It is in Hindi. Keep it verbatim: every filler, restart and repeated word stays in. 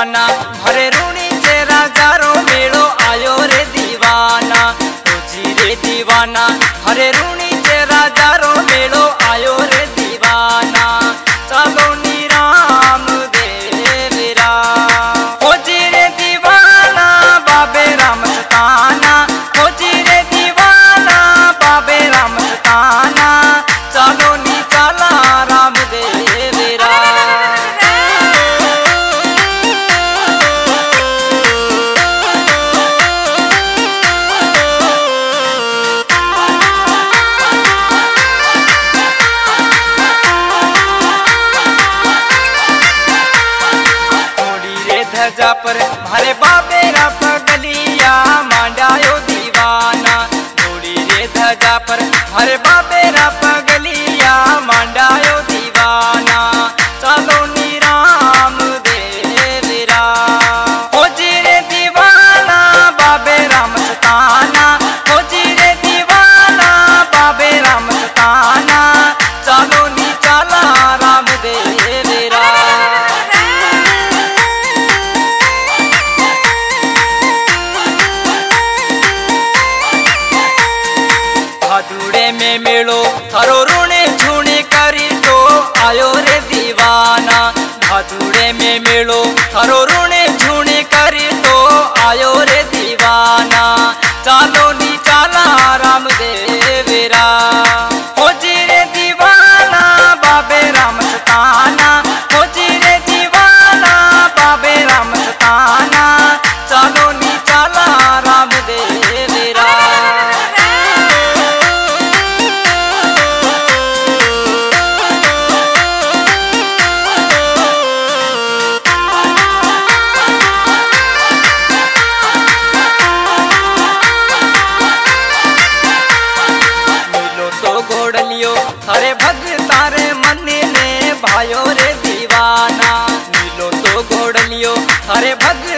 दीवाना हरे रूणी से राजा रो मेलो आयो रे दीवाना। जी रे दीवाना हरे रूणी से राजा रो मेलो आयो रे दीवाना। चलो नी राम देवरा हो जी रे दीवाना बाबे राम सताना। हो जी रे दीवाना बाबे राम सताना। चलो नी चला राम देवरा। धजा पर मारे बाबे रा पगलिया मांडायो दीवाना। घोड़ी रे धजा पर मारे बाबे रा पगलिया मांडायो दीवाना। चलो नी राम देवरा हो जी रे दीवाना बाबे राम सताना। हो जी रे दीवाना बाबे राम सताना। चलो नी चला राम देवरा। भादुड़े में मेलो थारो रूणे झूणे करी तो आयो रे दीवाना। भादुड़े में मेलो थारो रूणे झूणे करी तो आयो रे दीवाना। चलो नी चला राम देवरा हो जी रे दीवाना बाबे राम सताना। हो जी रे दीवाना बाबे राम सताना। चलो नी चला राम देवरा। हरे भगतारे मन ने भायो रे दीवाना। मिलो तो घोड़लियो हरे भग